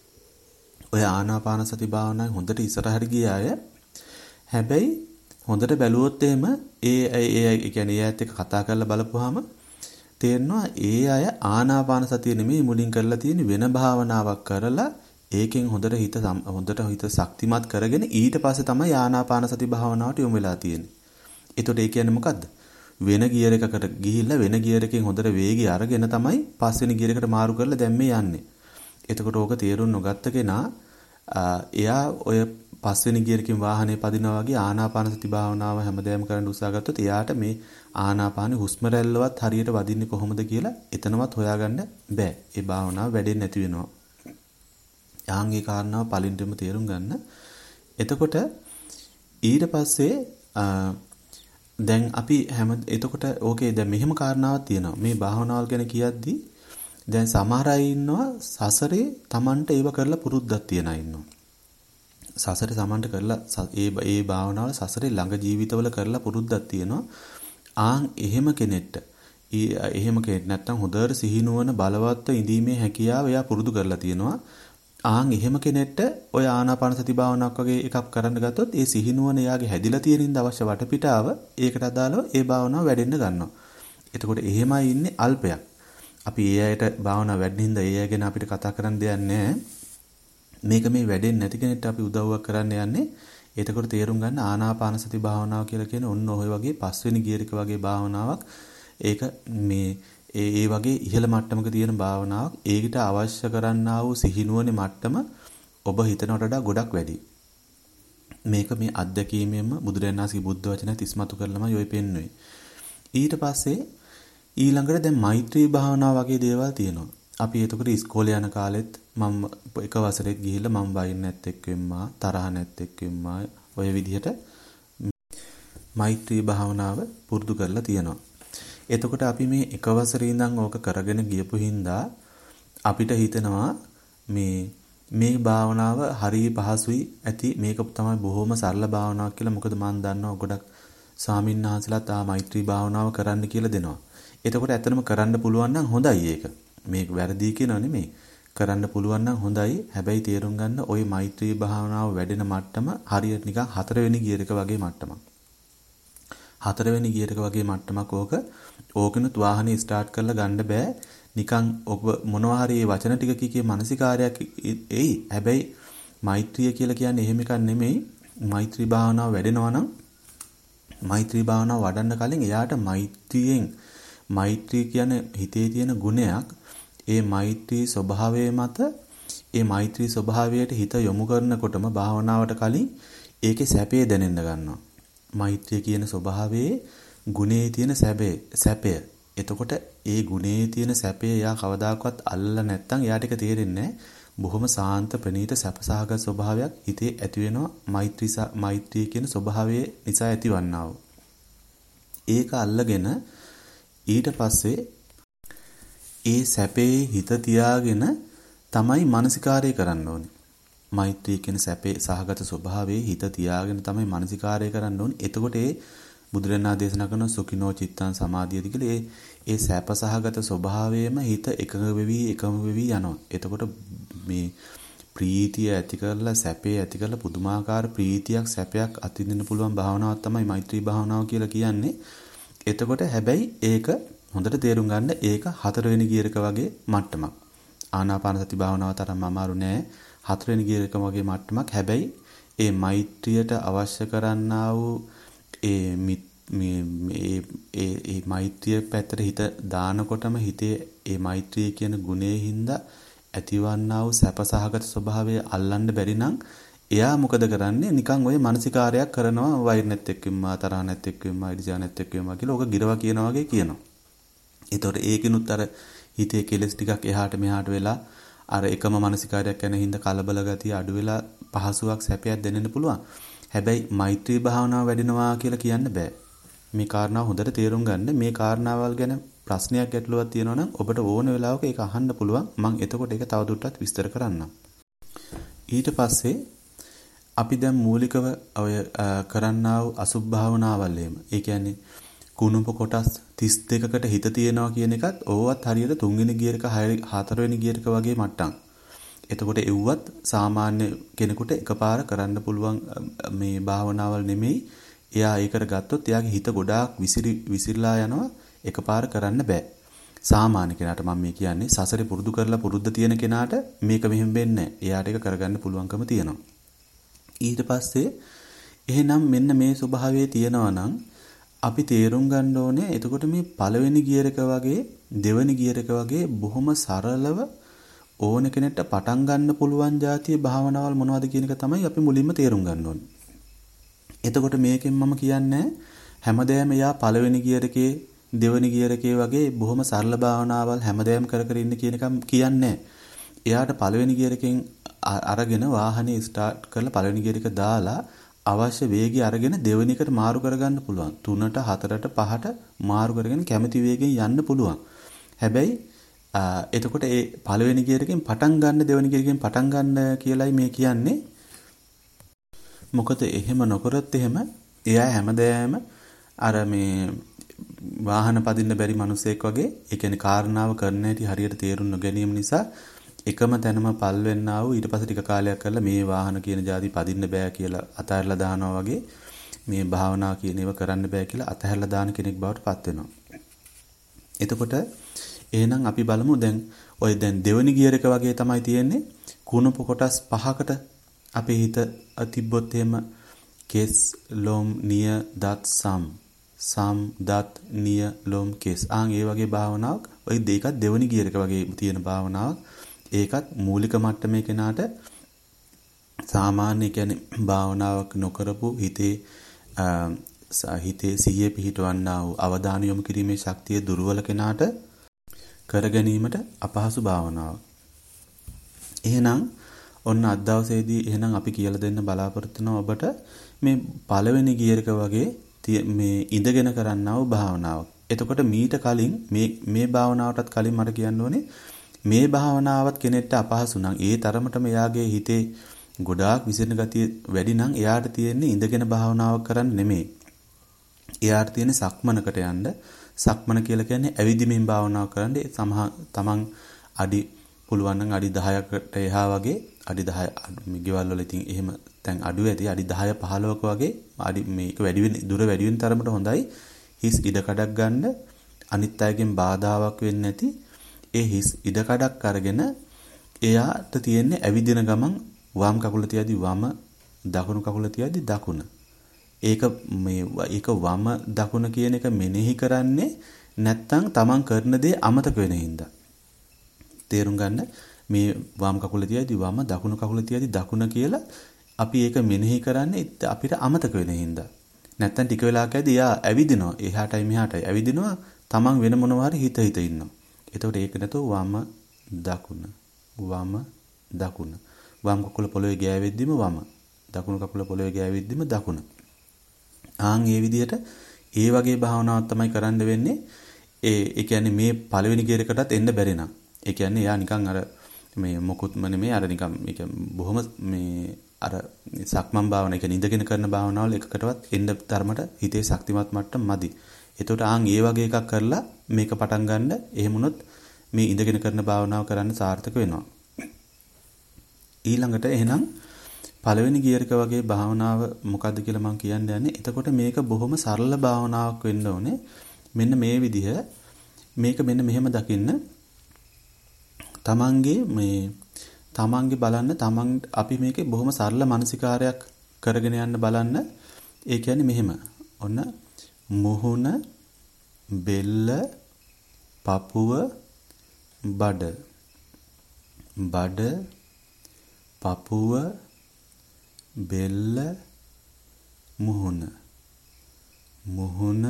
ඔය ආනාපාන සති භාවනාවේ හොඳට ඉස්සරහට ගිය අය. හැබැයි හොඳට බැලුවොත් එහෙම ඒ ඒ ඒ කියන්නේ ඒ අයත් එක්ක කතා කරලා බලපුවාම තේරෙනවා ඒ අය ආනාපාන සතිය නෙමෙයි මුලින් කරලා තියෙන්නේ වෙන භාවනාවක් කරලා ඒකෙන් හොඳට හිත හොඳට හිත ශක්තිමත් කරගෙන ඊට පස්සේ තමයි ආනාපාන සති භාවනාවට යොමු වෙලා තියෙන්නේ. එතකොට ඒ කියන්නේ මොකද්ද? වෙන ගියර් එකකට ගිහිල්ලා වෙන ගියර් එකෙන් හොඳට වේගය අරගෙන තමයි පස්වෙනි ගියර් එකට මාරු කරලා දැන් මේ යන්නේ. එතකොට ඕක තේරුම් නොගත්ත කෙනා එයා ඔය පස්වෙනි ගියර් එකකින් වාහනේ පදිනවා වගේ ආනාපාන සති භාවනාව හැමදේම කරන්න උත්සාහ ගත්තොත් එයාට මේ ආනාපාන හුස්ම රැල්ලවත් හරියට වදින්නේ කොහොමද කියලා එතනවත් හොයාගන්න බෑ. ඒ භාවනාව වැඩෙන්නේ නැති වෙනවා. යාන්ගේ කාරණාව පලින්ටම තේරුම් ගන්න. එතකොට ඊට පස්සේ දැන් අපි හැම එතකොට ඕකේ දැන් මෙහෙම කාරණාවක් තියෙනවා. මේ භාවනාවල් ගැන කියද්දි දැන් සමහර අය ඉන්නවා සසරේ Tamanට ඒව කරලා පුරුද්දක් තියන අය ඉන්නවා. සසරේ Tamanට කරලා ඒ ඒ භාවනාවල සසරේ ළඟ ජීවිතවල කරලා පුරුද්දක් තියෙනවා. ආන් එහෙම කෙනෙක්ට එහෙම කෙනෙක් නැත්තම් හොඳට සිහිනුවන බලවත්ව ඉඳීමේ හැකියාව එයා පුරුදු කරලා තියෙනවා. ආන් එහෙම කෙනෙක්ට ඔය ආනාපාන සති භාවනාවක් වගේ එකක් කරන්න ගත්තොත් ඒ සිහිනුවන එයාගේ හැදිලා තියෙන ඉඳ අවශ්‍ය වටපිටාව ඒකට අදාළව ඒ භාවනාව වැඩෙන්න ගන්නවා. එතකොට එහෙමයි ඉන්නේ අල්පයක්. අපි ඒ අයට භාවනාව වැඩින්න හින්දා ඒ අය ගැන අපිට කතා කරන්න දෙයක් නැහැ. මේක මේ වැඩෙන්නේ නැති කෙනෙක්ට අපි උදව්වක් කරන්න යන්නේ. එතකොට තේරුම් ගන්න ආනාපාන සති භාවනාව කියලා කියන ඔන්න ඔය වගේ පස්වෙනි ගියර් එක වගේ භාවනාවක්. ඒක මේ ඒ ඒ වගේ ඉහළ මට්ටමක තියෙන භාවනාවක්. ඒකට අවශ්‍ය කරන්නා වූ සිහිනුවනේ මට්ටම ඔබ හිතනට වඩා ගොඩක් වැඩි. මේක මේ අත්දැකීමෙන්ම බුදුරජාණන් වහන්සේගේ බුද්ධ වචනයත් ඉස්මතු කරලමයි ඔය පෙන්වන්නේ. ඊට පස්සේ ඊළඟට දැන් මෛත්‍රී භාවනාව වගේ දේවල් තියෙනවා. අපි එතකොට ඉස්කෝලේ යන කාලෙත් මම එක වසරෙක් ගිහිල්ලා මම වයින් නැත් එක්ක වෙම්මා තරහ නැත් එක්ක වෙම්මා ඔය විදිහට මෛත්‍රී භාවනාව පුරුදු කරලා තියෙනවා. එතකොට අපි මේ එක වසරේ ඉඳන් ඕක කරගෙන ගියපු හින්දා අපිට හිතෙනවා මේ මේ භාවනාව හරිය පහසුයි ඇති මේක තමයි බොහොම සරල භාවනාවක් කියලා. මොකද මම දන්නවා ගොඩක් ස්වාමින්වහන්සේලාත් ආ මෛත්‍රී භාවනාව කරන්න කියලා දෙනවා. එතකොට ඇත්තටම කරන්න පුළුවන් නම් හොඳයි ඒක. මේක වැරදි කියනවා නෙමෙයි. කරන්න පුළුවන් නම් හොඳයි. හැබැයි තේරුම් ගන්න ওই මෛත්‍රී භාවනාව වැඩෙන මට්ටම හරියට නිකන් හතරවෙනි ගියර් එක වගේ මට්ටමක්. හතරවෙනි ගියර් එක වගේ මට්ටමක් ඕක. ඕකනොත් වාහනේ ස්ටාර්ට් කරලා ගන්න බෑ. නිකන් ඔබ මොනවා හරි වචන ටික කීකේ මානසිකාරයක් එයි. හැබැයි මෛත්‍රිය කියලා කියන්නේ එහෙම එකක් නෙමෙයි. මෛත්‍රී භාවනාව වැඩෙනවා නම් මෛත්‍රී භාවනාව වඩන්න කලින් එයාට මෛත්‍රියෙන් මෛත්‍රී කියන්නේ හිතේ තියෙන ගුණයක්. ඒ මෛත්‍රී ස්වභාවය මත ඒ මෛත්‍රී ස්වභාවයට හිත යොමු කරනකොටම භාවනාවට කලින් ඒකේ සැපේ දැනෙන්න ගන්නවා. මෛත්‍රිය කියන ස්වභාවයේ ගුණේ තියෙන සැපේ සැපය. එතකොට ඒ ගුණේ තියෙන සැපේ එයා කවදාකවත් අල්ලලා නැත්තම් එයාට ඒක තේරෙන්නේ බොහොම සාන්ත ප්‍රණීත සැපසහගත ස්වභාවයක් හිතේ ඇති වෙනවා මෛත්‍රී මෛත්‍රී කියන ස්වභාවයේ නිසා ඇතිවන්නා වූ. ඒක අල්ලගෙන ඊට පස්සේ ඒ සැපේ හිත තියාගෙන තමයි මානසිකාරය කරන්න ඕනේ. මෛත්‍රී කියන සැපේ සහගත ස්වභාවයේ හිත තියාගෙන තමයි මානසිකාරය කරන්න ඕනේ. එතකොට ඒ බුදුරණා දේශනා කරන සුඛිනෝ චිත්තං සමාධියති කියලා ඒ ඒ සැප සහගත ස්වභාවයේම හිත එකඟ වෙවි එකම වෙවි යනවා. එතකොට මේ ප්‍රීතිය ඇති කරලා සැපේ ඇති කරලා පුදුමාකාර ප්‍රීතියක් සැපයක් අත්විඳින්න පුළුවන් භාවනාවක් තමයි මෛත්‍රී භාවනාව කියලා කියන්නේ. එතකොට හැබැයි ඒක හොඳට තේරුම් ගන්න ඒක හතරවෙනි ගියර් එක වගේ මට්ටමක්. ආනාපාන සති භාවනාව තරම් අමාරු නෑ. හතරවෙනි ගියර් එක වගේ මට්ටමක්. හැබැයි ඒ මෛත්‍රියට අවශ්‍ය කරන්නා වූ ඒ මේ මේ ඒ ඒ මෛත්‍රිය පැත්තට හිත දානකොටම හිතේ ඒ මෛත්‍රිය කියන ගුණයේ හින්දා ඇතිවන්නා වූ සැපසහගත ස්වභාවය අල්ලන්න බැරි නම් එයා මොකද කරන්නේ? නිකන් ඔය මානසිකාරයක් කරනවා වෛර නැත් එක්කෙම්මා තරහ නැත් එක්කෙම්මා ඉරිසියා නැත් එක්කෙම්මා කියලා ඕක ගිරවා කියනවා වගේ කියනවා. ඒතකොට ඒකිනුත් අර හිතේ කෙලස් ටිකක් එහාට මෙහාට වෙලා අර එකම මානසිකාරයක් යන හින්දා කලබල ගතිය අඩු වෙලා පහසුවක් සැපයක් දැනෙන්න පුළුවන්. හැබැයි මෛත්‍රී භාවනාව වැඩිනවා කියලා කියන්න බෑ. මේ කාරණාව හොඳට තේරුම් ගන්න. මේ කාරණාවල් ගැන ප්‍රශ්නයක් ගැටලුවක් තියෙනවා නම් ඔබට ඕන වෙලාවක ඒක අහන්න පුළුවන්. මම එතකොට ඒක තවදුරටත් විස්තර කරන්නම්. ඊට පස්සේ අපි දැන් මූලිකව ඔය කරන්නා වූ අසුභ භාවනාවල් එහෙම. ඒ කියන්නේ කුණුප කොටස් තිස් දෙකකට හිත තියනවා කියන එකත් ඕවත් හරියට තුන්වෙනි ගියර් එක හතරවෙනි ගියර් එක වගේ මට්ටම්. එතකොට එව්වත් සාමාන්‍ය කෙනෙකුට එකපාර කරන්න පුළුවන් මේ භාවනාවල් නෙමෙයි. එයා ඒකට ගත්තොත් එයාගේ හිත ගොඩාක් විසිරි විසිරලා යනවා. එකපාර කරන්න බෑ. සාමාන්‍ය කෙනාට මම මේ කියන්නේ සසරේ පුරුදු කරලා පුරුද්ද තියෙන කෙනාට මේක මෙහෙම වෙන්නේ නැහැ. එයාට ඒක කරගන්න පුළුවන්කම තියෙනවා. ඊට පස්සේ එහෙනම් මෙන්න මේ ස්වභාවයේ තියෙනවා නම් අපි තේරුම් ගන්න ඕනේ එතකොට මේ පළවෙනි ගියර් එක වගේ දෙවෙනි ගියර් එක වගේ බොහොම සරලව ඕන කෙනෙක්ට පටන් ගන්න පුළුවන් જાතිය භාවනාවල් මොනවද කියන එක තමයි අපි මුලින්ම තේරුම් ගන්න ඕනේ. එතකොට මේකෙන් මම කියන්නේ හැමදේම යා පළවෙනි ගියර් එකේ දෙවෙනි ගියර් එකේ වගේ බොහොම සරල භාවනාවල් හැමදේම කර කර ඉන්න කියන එක කියන්නේ. එයාට පළවෙනි ගියර් එකෙන් අරගෙන වාහනේ ස්ටාර්ට් කරලා පළවෙනි ගියර් එක දාලා අවශ්‍ය වේගය අරගෙන දෙවෙනි එකට මාරු කරගන්න පුළුවන්. තුනට හතරට පහට මාරු කරගෙන කැමති වේගෙන් යන්න පුළුවන්. හැබැයි එතකොට ඒ පළවෙනි ගියර් එකෙන් පටන් ගන්න දෙවෙනි ගියර් එකෙන් පටන් ගන්න කියලායි මේ කියන්නේ. මොකද එහෙම නොකරොත් එහෙම එයා හැමදේම අර මේ වාහන පදින්න බැරි මිනිසෙක් වගේ ඒ කියන්නේ කාරණාව කරන්න හැටි හරියට තේරුම් නොගැනීම නිසා එකම තැනම පල් වෙන්නා වූ ඊට පස්සේ ටික කාලයක් කරලා මේ වාහන කියන જાති පදින්න බෑ කියලා අතහැරලා දානවා වගේ මේ භාවනා කියන ඒවා කරන්න බෑ කියලා අතහැරලා දාන කෙනෙක් බවට පත් වෙනවා. එතකොට එහෙනම් අපි බලමු දැන් ඔය දැන් දෙවෙනි ගියර් එක වගේ තමයි තියෙන්නේ. කුණප කොටස් පහකට අපේ හිත තිබ්බොත් එහෙම කෙස් ලොම් නිය දත් සම් සම් දත් නිය ලොම් කෙස් ආන් ඒ වගේ භාවනාවක් ඔය දෙකත් දෙවෙනි ගියර් එක වගේ තියෙන භාවනාවක්. ඒකත් මූලික මට්ටමේ කෙනාට සාමාන්‍ය කියන්නේ භාවනාවක් නොකරපු හිතේ හිතේ සිහිය පිහිටවන්නා වූ අවධානය යොමු කිරීමේ ශක්තිය දුර්වල කෙනාට කර ගැනීමට අපහසු භාවනාවක්. එහෙනම් ඔන්න අද දවසේදී එහෙනම් අපි කියලා දෙන්න බලාපොරොත්තු වෙනවා ඔබට මේ පළවෙනි ගියර් එක වගේ මේ ඉඳගෙන කරන්නා වූ භාවනාවක්. එතකොට මීට කලින් මේ මේ භාවනාවටත් කලින් මට කියන්න ඕනේ මේ භාවනාවත් කෙනෙක්ට අපහසු නම් ඒ තරමටම එයාගේ හිතේ ගොඩාක් විසිරෙන ගතිය වැඩි නම් එයාට තියෙන්නේ ඉඳගෙන භාවනාවක් කරන්න නෙමෙයි. එයාට තියෙන්නේ සක්මනකට යන්න. සක්මන කියලා කියන්නේ ඇවිදිමින් භාවනාවක් කරන්න. සමහ තමන් අඩි පුළුවන් නම් අඩි දහයකට එහා වගේ අඩි දහය ගෙවල් වල ඉතින් එහෙම දැන් අඩු ඇති අඩි දහය පහළොවක වගේ අඩි මේක වැඩි වෙන දුර වැඩි වෙන තරමට හොඳයි. හිස් ඉඩකඩක් ගන්න අනිත් අයගෙන් බාධාවක් වෙන්නේ නැති ඒ හිස් ඉඩකඩක් අරගෙන එයාට තියෙන්නේ ඇවිදින ගමන් වම් කකුල තියදී වම දකුණු කකුල තියදී දකුණ. ඒක මේ ඒක වම දකුණ කියන එක මෙනෙහි කරන්නේ නැත්තම් තමන් කරන දේ අමතක වෙන හින්දා. තේරුම් ගන්න මේ වම් කකුල තියදී වම දකුණු කකුල තියදී දකුණ කියලා අපි ඒක මෙනෙහි කරන්නේ අපිට අමතක වෙන හින්දා. නැත්තම් ටික වෙලාවක් ඇදී යා ඇවිදිනවා එහාටයි මෙහාටයි ඇවිදිනවා තමන් වෙන මොනවා හරි හිත හිත ඉන්නවා. එතකොට ඒක නැතෝ වම දකුණ වම දකුණ වම් කකුල පොළවේ ගෑවෙද්දිම වම දකුණු කකුල පොළවේ ගෑවෙද්දිම දකුණ. ආන් මේ විදිහට ඒ වගේ භාවනාවක් තමයි කරන්න වෙන්නේ. ඒ ඒ කියන්නේ මේ පළවෙනි ගියර් එකටත් එන්න බැරි නම්. ඒ කියන්නේ යා නිකන් අර මේ මොකුත්ම නෙමෙයි අර නිකන් මේක බොහොම මේ අර සක්මන් භාවනාව කියන්නේ ඉඳගෙන කරන භාවනාවල් එකකටවත් එන්න තරමට හිතේ ශක්තිමත් මට්ටම මදි. එතකොට ආන් ඒ වගේ එකක් කරලා මේක පටන් ගන්න. එහෙම වුණොත් මේ ඉඳගෙන කරන භාවනාව කරන්න සාර්ථක වෙනවා. ඊළඟට එහෙනම් පළවෙනි ගියර් එක වගේ භාවනාව මොකද්ද කියලා මම කියන්න යන්නේ. එතකොට මේක බොහොම සරල භාවනාවක් වෙන්න ඕනේ. මෙන්න මේ විදිහ මේක මෙන්න මෙහෙම දකින්න. තමන්ගේ මේ තමන්ගේ බලන්න තමන් අපි මේකේ බොහොම සරල මානසිකාරයක් කරගෙන යන්න බලන්න. ඒ කියන්නේ මෙහෙම. ඔන්න මුහුණ බෙල්ල පපුව බඩ බඩ පපුව බෙල්ල මුහුණ මුහුණ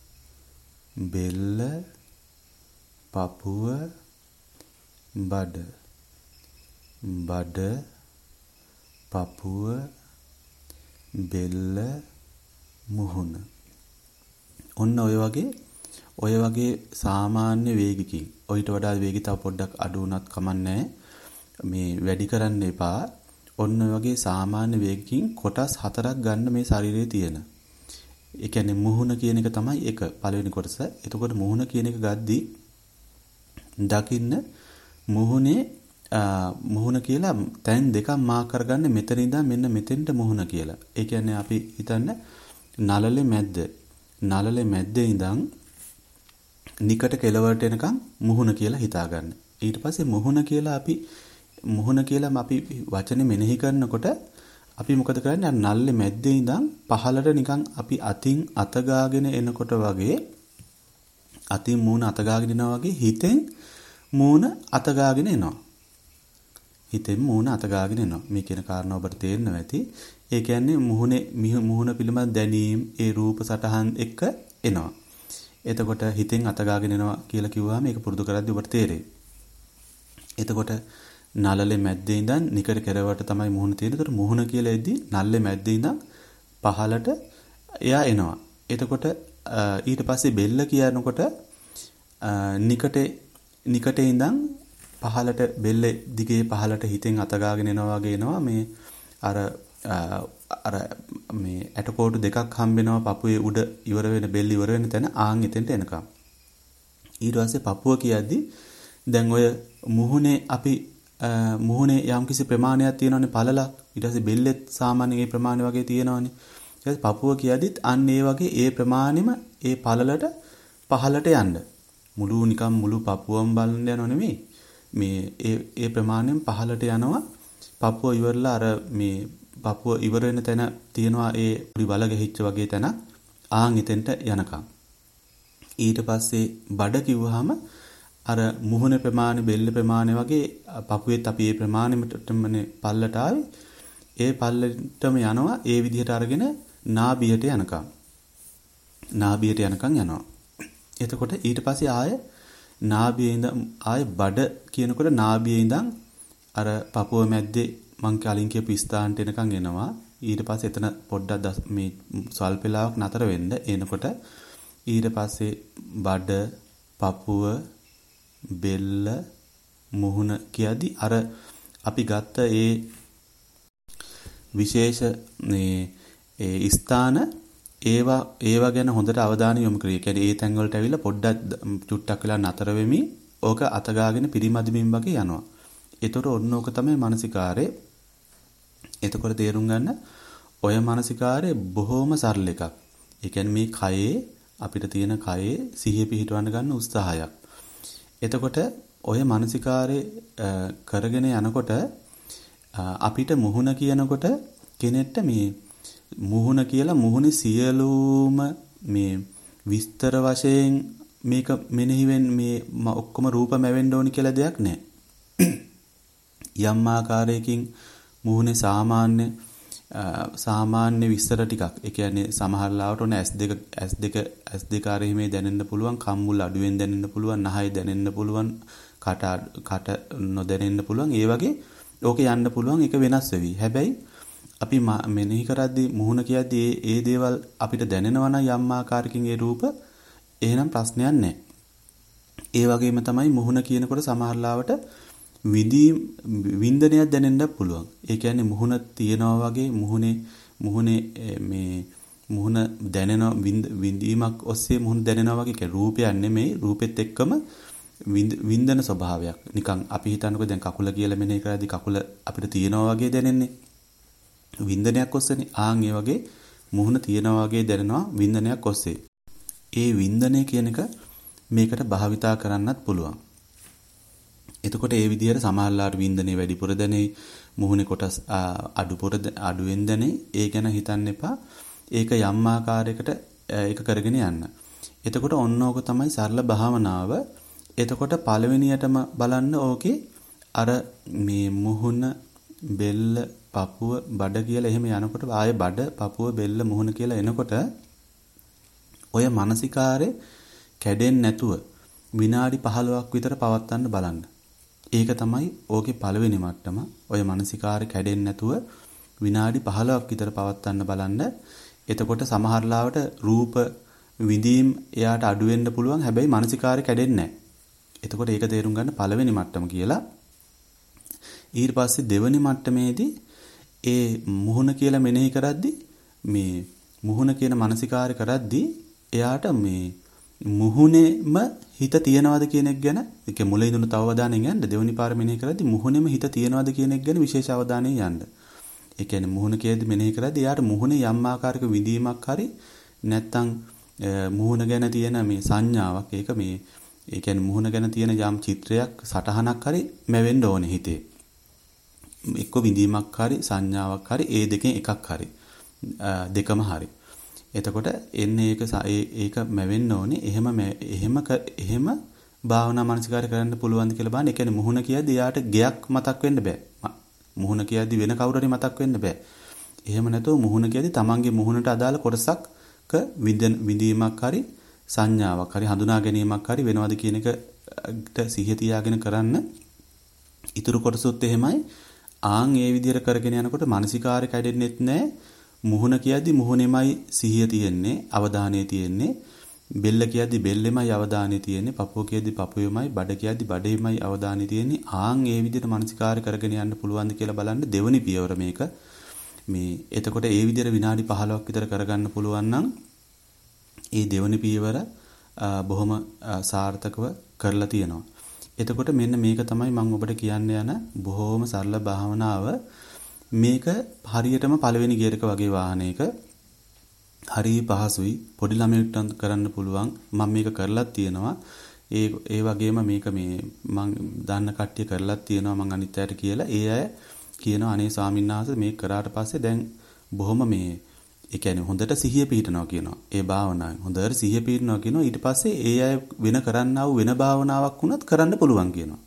බෙල්ල පපුව බඩ බඩ පපුව බෙල්ල මුහුණ ඔන්න ඔය වගේ ඔය වගේ සාමාන්‍ය වේගකින් ඔයිට වඩා වේගය තව පොඩ්ඩක් අඩු වුණත් කමන්නේ මේ වැඩි කරන්න එපා. ඔන්න ඔය වගේ සාමාන්‍ය වේගකින් කොටස් හතරක් ගන්න මේ ශරීරයේ තියෙන. ඒ කියන්නේ මුහුණ කියන එක තමයි එක පළවෙනි කොටස. එතකොට මුහුණ කියන එක ගද්දී දකින්න මුහුණේ මුහුණ කියලා තැන් දෙකක් මාක් කරගන්න මෙතන ඉඳන් මෙන්න මෙතෙන්ට මුහුණ කියලා. ඒ කියන්නේ අපි හිතන්න නළලේ මැද්ද. නළලේ මැද්දේ ඉඳන් නිකට කෙළවරට එනකම් මුහුණ කියලා හිතාගන්න. ඊට පස්සේ මුහුණ කියලා අපි මුහුණ කියලා අපි වචනේ මෙනෙහි කරනකොට අපි මොකද කරන්නේ? අර නළලේ මැද්දේ ඉඳන් පහළට නිකන් අපි අතින් අත ගාගෙන එනකොට වගේ අතින් මූණ අත ගාගෙන එනවා වගේ හිතෙන් මූණ අත ගාගෙන එනවා. හිතෙන් මූණ අත ගාගෙන එනවා. මේ කියන කාරණා ඔබට තේරෙනවා ඇති. ඒ කියන්නේ මුහුණේ මුහුණ පිළිබඳ දැනීම ඒ රූප සටහන් එක්ක එනවා. එතකොට හිතෙන් අත ගාගෙන එනවා කියලා කිව්වම මේක පුරුදු කරද්දී ඔබට තේරෙයි. එතකොට නළලේ මැද්දේ ඉඳන් නිකර කෙරවට තමයි මුහුණ තියෙන්නේ. එතකොට මුහුණ කියලා එද්දි නළලේ මැද්දේ ඉඳන් පහළට එයා එනවා. එතකොට ඊට පස්සේ බෙල්ල කියනකොට නිකටේ නිකටේ ඉඳන් පහළට බෙල්ල දිගේ පහළට හිතෙන් අත ගාගෙන එනවා වගේ එනවා. මේ අර අර මේ ඇටකොටු දෙකක් හම්බෙනවා පපුවේ උඩ ඉවර වෙන බෙල්ල ඉවර වෙන තැන ආන් එතෙන්ට එනකම්. ඊට පස්සේ පපුව කියද්දි දැන් ඔය මුහුණේ අපි මුහුණේ යම්කිසි ප්‍රමාණයක් තියෙනවනේ පළලක්. ඊට පස්සේ බෙල්ලෙත් සාමාන්‍යයෙන් ඒ ප්‍රමාණය වගේ තියෙනවනේ. ඊට පස්සේ පපුව කියද්දිත් අන්න ඒ වගේ ඒ ප්‍රමාණෙම ඒ පළලට පහළට යන්න. මුළු නිකම් මුළු පපුවම බලන්න යනව නෙමෙයි. මේ ඒ ඒ ප්‍රමාණයෙන් පහළට යනවා. පපුව ඉවරලා අර මේ පපුව ඉවර වෙන තැන තියෙනවා ඒ පොඩි වල ගැහිච්ච වගේ තැන ආන් එතෙන්ට යනකම්. ඊට පස්සේ බඩ කිව්වහම අර මුහුණ ප්‍රමාණය බෙල්ල ප්‍රමාණය වගේ පපුවෙත් අපි ඒ ප්‍රමාණයටමනේ පල්ලට ආවේ. ඒ පල්ලටම යනවා ඒ විදිහට අරගෙන නාභියට යනකම්. නාභියට යනකම් යනවා. එතකොට ඊට පස්සේ ආය නාභියේ ඉඳන් ආය බඩ කියනකොට නාභියේ ඉඳන් අර පපුව මැද්දේ මං කලින් කියපු ස්ථානට එනකන් එනවා. ඊට පස්සේ එතන පොඩ්ඩක් මේ සල්ප වෙලාවක් නතර වෙන්න එනකොට ඊට පස්සේ බඩ පපුව බෙල්ල මුහුණ කියද්දි අර අපි ගත්ත ඒ විශේෂ මේ ඒ ස්ථාන ඒවා ඒවා ගැන හොඳට අවධානය යොමු කරේ. කියන්නේ ඒ තැන් වලට ඇවිල්ලා පොඩ්ඩක් චුට්ටක් වෙලා නතර වෙමි. ඕක අතගාගෙන පිරිමදිමින් වගේ යනවා. ඒතර ඔන්න ඕක තමයි මානසිකාරය. එතකොට තේරුම් ගන්න ඔය මානසිකාරය බොහොම සරල එකක්. ඒ කියන්නේ මේ කයේ අපිට තියෙන කයේ සිහිය පිහිටවන්න ගන්න උත්සාහයක්. එතකොට ඔය මානසිකාරය කරගෙන යනකොට අපිට මුහුණ කියනකොට කෙනෙක්ට මේ මුහුණ කියලා මුහුණේ සියලුම මේ විස්තර වශයෙන් මේක මෙනෙහි වෙන්නේ මේ ඔක්කොම රූපමැවෙන්න ඕනි කියලා දෙයක් නැහැ. යම් ආකාරයකින් මුහුණේ සාමාන්‍ය සාමාන්‍ය විස්තර ටිකක්. ඒ කියන්නේ සමහර ලාවට ඔන්න ඇස් දෙක ඇස් දෙක ඇස් දෙක ආරෙහිමේ දැනෙන්න පුළුවන්, කම්මුල් අඩුවෙන් දැනෙන්න පුළුවන්, නහය දැනෙන්න පුළුවන්, කට කට නොදැනෙන්න පුළුවන්. ඒ වගේ ඕකේ යන්න පුළුවන්. ඒක වෙනස් වෙවි. හැබැයි අපි මෙනෙහි කරද්දී මුහුණ කියද්දී ඒ ඒ දේවල් අපිට දැනෙනවා නම් යම් ආකාරයකින් ඒ රූප එහෙනම් ප්‍රශ්නයක් නැහැ. ඒ වගේම තමයි මුහුණ කියනකොට සමහර ලාවට විඳීම් වින්දනයක් දැනෙන්නත් පුළුවන්. ඒ කියන්නේ මුහුණ තියනවා වගේ මුහුණේ මුහුණේ මේ මුහුණ දැනෙන විඳීමක් ඔස්සේ මුහුණ දැනෙනවා වගේ කියන්නේ රූපයක් නෙමෙයි රූපෙත් එක්කම වින්දන ස්වභාවයක්. නිකන් අපි හිතන්නකෝ දැන් කකුල කියලා මෙනෙහි කරද්දී කකුල අපිට තියනවා වගේ දැනෙන්නේ. වින්දනයක් ඔස්සේනේ. ආන් ඒ වගේ මුහුණ තියනවා වගේ දැනෙනවා වින්දනයක් ඔස්සේ. ඒ වින්දනය කියන එක මේකට භාවිතා කරන්නත් පුළුවන්. එතකොට ඒ විදිහට සමහරලාට වින්දනේ වැඩිපුර දැනේ, මුහුණේ කොටස් අඩුපුර අඩුවෙන් දැනේ. ඒ ගැන හිතන්න එපා. ඒක යම් ආකාරයකට ඒක කරගෙන යන්න. එතකොට ඔන්න ඕක තමයි සරල භාවනාව. එතකොට පළවෙනියටම බලන්න ඕකේ අර මේ මුහුණ, බෙල්ල, පපුව, බඩ කියලා එහෙම යනකොට ආයේ බඩ, පපුව, බෙල්ල, මුහුණ කියලා එනකොට ඔය මානසිකාරේ කැඩෙන්නේ නැතුව විනාඩි පහළොවක් විතර පවත්වන්න බලන්න. ඒක තමයි ඕකේ පළවෙනි මට්ටම. ඔය මානසිකාරේ කැඩෙන්නේ නැතුව විනාඩි පහළොවක් විතර පවත්වන්න බලන්න. එතකොට සමහර ලාවට රූප විඳීම් එයාට අඩු වෙන්න පුළුවන්. හැබැයි මානසිකාරය කැඩෙන්නේ නැහැ. එතකොට ඒක තේරුම් ගන්න පළවෙනි මට්ටම කියලා. ඊට පස්සේ දෙවෙනි මට්ටමේදී ඒ මුහුණ කියලා මෙනෙහි කරද්දී මේ මුහුණ කියන මානසිකාරය කරද්දී එයාට මේ මුහුණෙම හිත තියනවාද කියන එක ගැන ඒක මුල ඉඳන් තව අවධානයෙන් යන්න දෙවෙනි පාර මෙනෙහි කරද්දී මුහුණෙම හිත තියනවාද කියන එක ගැන විශේෂ අවධානයෙන් යන්න. ඒ කියන්නේ මුහුණ කියද්දී මෙනෙහි කරද්දී එයාට මුහුණේ යම් ආකාරයක විඳීමක් හරි නැත්තම් මුහුණ ගැන තියෙන මේ සංඥාවක් ඒක මේ ඒ කියන්නේ මුහුණ ගැන තියෙන යම් චිත්‍රයක් සටහනක් හරි මැවෙන්න ඕනේ හිතේ. එක්ක විඳීමක් හරි සංඥාවක් හරි ඒ දෙකෙන් එකක් හරි දෙකම හරි. එතකොට එන්නේ ඒක ඒක මැවෙන්න ඕනේ. එහෙම එහෙම එහෙම භාවනා මානසිකාරය කරන්න පුළුවන්ද කියලා බලන්න. ඒ කියන්නේ මුහුණ කියද්දී යාට ගයක් මතක් වෙන්න බෑ. මුහුණ කියද්දී වෙන කවුරු හරි මතක් වෙන්න බෑ. එහෙම නැතුව මුහුණ කියද්දී තමන්ගේ මුහුණට අදාළ කොටසක් විඳීමක් හරි සංඥාවක් හරි හඳුනා ගැනීමක් හරි වෙනවද කියන එකට සිහිය තියාගෙන කරන්න. ඊටු කොටසොත් එහෙමයි. ආන් ඒ විදිහට කරගෙන යනකොට මානසිකාරය කැඩෙන්නෙත් නැහැ. මුහුණ කියද්දි මුහුණෙමයි සිහිය තියෙන්නේ, අවධානය තියෙන්නේ. බෙල්ල කියද්දි බෙල්ලෙමයි අවධානය තියෙන්නේ. පපුව කියද්දි පපුවෙමයි, බඩ කියද්දි බඩෙමයි අවධානය තියෙන්නේ. ආන් ඒ විදිහට මානසිකාරය කරගෙන යන්න පුළුවන්ද කියලා බලන්න දෙවෙනි පියවර මේක. මේ එතකොට ඒ විදිහට විනාඩි පහළොවක් විතර කරගන්න පුළුවන් නම් ඒ දෙවෙනි පියවර බොහොම සාර්ථකව කරලා තියෙනවා. එතකොට මෙන්න මේක තමයි මම ඔබට කියන්න යන බොහොම සරල භාවනාව. මේක හරියටම පළවෙනි ගියර් එක වගේ වාහනයක හරි පහසුයි. පොඩි ළමයෙකුට කරන්න පුළුවන්. මම මේක කරලත් තියෙනවා. ඒ ඒ වගේම මේක මේ මම දන්න කට්ටිය කරලත් තියෙනවා මම අනිත් අයට කියලා. ඒ අය කියනවා අනේ ස්වාමීන් වහන්සේ මේක කරාට පස්සේ දැන් බොහොම මේ ඒ කියන්නේ හොඳට සිහිය පිහිටනවා කියනවා. ඒ භාවනාවෙන් හොඳට සිහිය පිහිටනවා කියනවා. ඊට පස්සේ ඒ අය වෙන කරන්නා වූ වෙන භාවනාවක් වුණත් කරන්න පුළුවන් කියනවා.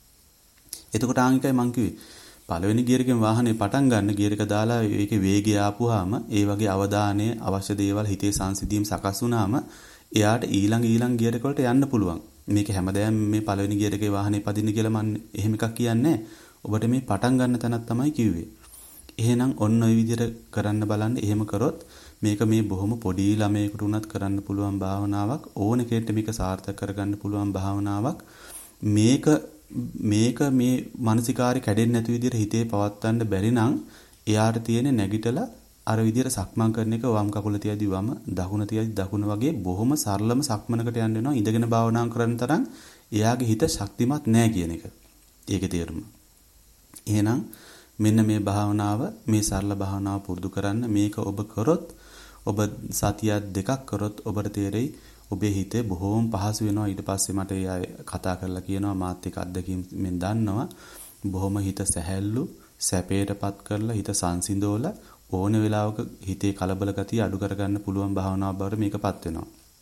එතකොට ආංගිකයි මං කිව්වේ පළවෙනි ගියර් එකෙන් වාහනේ පටන් ගන්න ගියර් එක දාලා ඒකේ වේගය ආපුවාම ඒ වගේ අවධානය අවශ්‍ය දේවල් හිතේ සංසිඳීම් සකස් වුණාම එයාට ඊළඟ ඊළඟ ගියර් එක වලට යන්න පුළුවන්. මේක හැමදාම මේ පළවෙනි ගියර් එකේ වාහනේ පදින්න කියලා මම එහෙම එකක් කියන්නේ ඔබට මේ පටන් ගන්න තැනක් තමයි කිව්වේ. එහෙනම් ඔන්න ඔය විදිහට කරන්න බලන්න. එහෙම කරොත් මේක මේ බොහොම පොඩි ළමයෙකුට උනත් කරන්න පුළුවන් භාවනාවක්. ඕන කෙනෙක්ට මේක සාර්ථක කරගන්න පුළුවන් භාවනාවක්. මේක මේක මේ මානසිකාරය කැඩෙන්නේ නැති විදිහට හිතේ පවත්වන්න බැරි නම් එයාට තියෙන නැගිටලා අර විදිහට සක්මන් කරන එක වම් කකුල තියදී වම දකුණ තියදී දකුණ වගේ බොහොම සරලම සක්මනකට යන්න වෙනවා. ඉඳගෙන භාවනා කරන තරම් එයාගේ හිත ශක්තිමත් නැහැ කියන එක. ඒකේ තේරුම. එහෙනම් මෙන්න මේ භාවනාව මේ සරල භාවනාව පුරුදු කරන්න. මේක ඔබ කරොත් ඔබ සතියක් දෙකක් කරොත් ඔබට තේරෙයි ඔබේ හිතේ බොහෝම පහසු වෙනවා. ඊට පස්සේ මට ඒ අය කතා කරලා කියනවා මාත් එක්ක අත්දැකීම් මෙන් දන්නවා. බොහොම හිත සැහැල්ලු සැපයටපත් කරලා හිත සංසිඳෝලා ඕන වෙලාවක හිතේ කලබල ගතිය අඩු කරගන්න පුළුවන් භාවනාවක් බවට මේකපත් වෙනවා.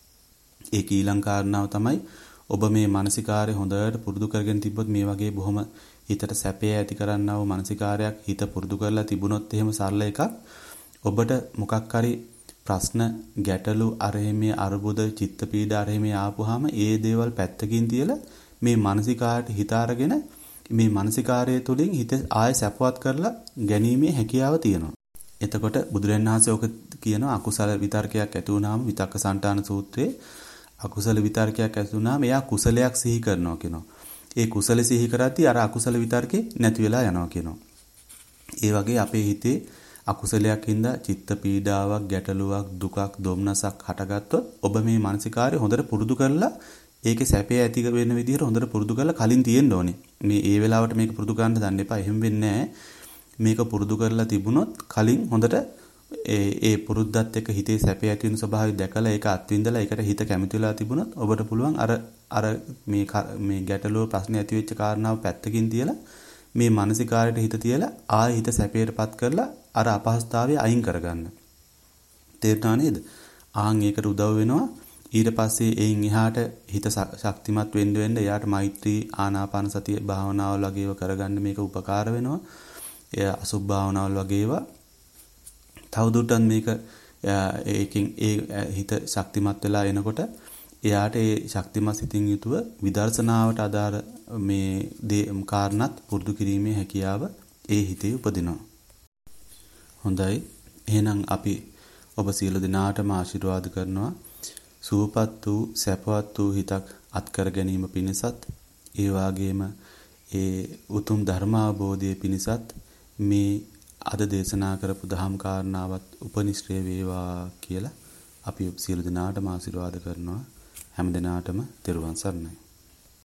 ඒක ඊළඟ කාරණාව තමයි ඔබ මේ මානසිකාරය හොඳට පුරුදු කරගෙන තිබ්බොත් මේ වගේ බොහොම හිතට සැපය ඇති කරන්නා වූ මානසිකාරයක් හිත පුරුදු කරලා තිබුණොත් එහෙම සරල එකක් ඔබට මොකක් හරි ප්‍රශ්න ගැටලු අරෙහිමේ අරුබුද චිත්ත පීඩා අරෙහිමේ ආපුවාම ඒ දේවල් පැත්තකින් තියලා මේ මානසිකාරයට හිත අරගෙන මේ මානසිකාරය තුළින් හිත ආය සැපවත් කරලා ගැනීමේ හැකියාව තියෙනවා. එතකොට බුදුරජාණන් වහන්සේ ඔක කියනවා අකුසල විතර්කයක් ඇති වුනහම විතක්ක සන්තාන සූත්‍රයේ අකුසල විතර්කයක් ඇති වුනහම එයා කුසලයක් සිහි කරනවා කියනවා. ඒ කුසල සිහි කරද්දී අර අකුසල විතර්කේ නැති වෙලා යනවා කියනවා. ඒ වගේ අපේ හිතේ අකුසලයක් හින්දා චිත්ත පීඩාවක් ගැටලුවක් දුකක් දුම්නසක් හටගත්තොත් ඔබ මේ මානසිකාරය හොඳට පුරුදු කරලා ඒකේ සැපේ ඇති වෙන විදිහට හොඳට පුරුදු කරලා කලින් තියෙන්න ඕනේ. මේ ඒ වෙලාවට මේක පුරුදු කරන්න දන්න එපා. එහෙම වෙන්නේ නැහැ. මේක පුරුදු කරලා තිබුණොත් කලින් හොඳට ඒ ඒ පුරුද්දත් එක්ක හිතේ සැපේ ඇති වෙන ස්වභාවය දැකලා ඒක අත්විඳලා ඒකට හිත කැමති වෙලා තිබුණොත් ඔබට පුළුවන් අර අර මේ මේ ගැටලුව ප්‍රශ්න ඇති වෙච්ච කාරණාව පැත්තකින් තියලා මේ මානසිකාරයට හිත තියලා ආයෙ හිත සැපයටපත් කරලා අර අපහසුතාවය අයින් කරගන්න. තේරුණා නේද? ආන් ඒකට උදව් වෙනවා. ඊට පස්සේ එයින් එහාට හිත ශක්තිමත් වෙන්න වෙන්න එයාට මෛත්‍රී ආනාපාන සතිය භාවනාවල් වගේව කරගන්න මේක උපකාර වෙනවා. එය අසුභ භාවනාවල් වගේව තවදුරටත් මේක ඒකෙන් ඒ හිත ශක්තිමත් වෙලා එනකොට එයාට ඒ ශක්තිමත් සිතින් යුතුව විදර්ශනාවට අදාළ මේ කාරණත් පුරුදු කිරීමේ හැකියාව ඒ හිතේ උපදිනවා. හොඳයි. එහෙනම් අපි ඔබ සියලු දෙනාටම ආශිර්වාද කරනවා. සුවපත් වූ සැපවත් වූ හිතක් අත්කර ගැනීම පිණිසත් ඒ වාගේම ඒ උතුම් ධර්මාවබෝධය පිණිසත් මේ අද දේශනා කරපු දහම් කාරණාවත් උපනිශ්‍රේ වේවා කියලා අපි සියලු දෙනාටම ආශිර්වාද කරනවා. හැම දිනාටම තෙරුවන් සරණයි.